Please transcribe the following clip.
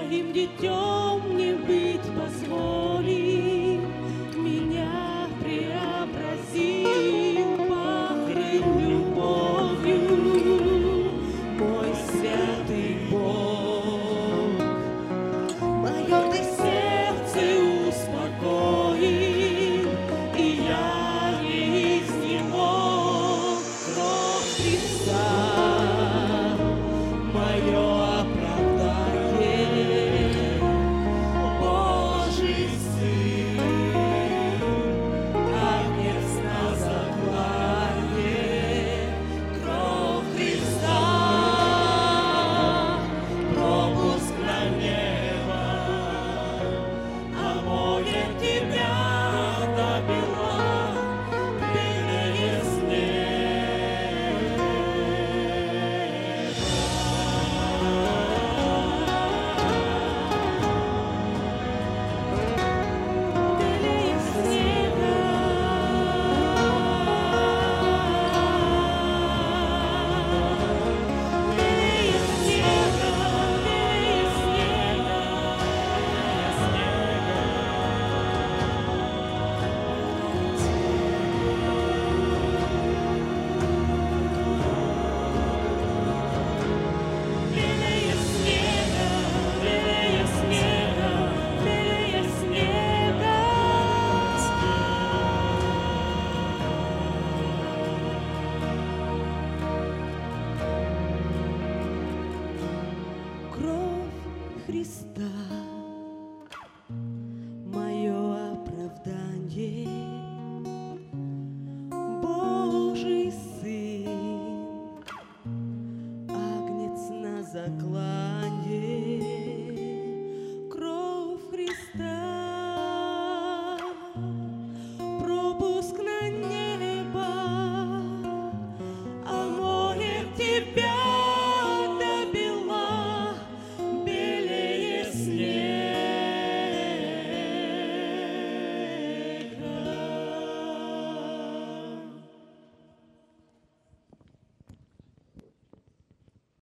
Твоим детем мне быть позволи, меня преобрази, покрыть любовью, мой святый Бог. Мое ты сердце успокои, и я не изнемог. Кровь Христа, мое оправдание, Божий Сын, Агнец на заклание. Кровь Христа, пропуск на небо, омоет тебя до бела, белее снега. Белее снега. Белее снега, белее снега, белее снега, белее снега, белее снега. Кровь Христа, мое оправдание, Божий Сын, Агнец на заклание. Кровь Христа, пропуск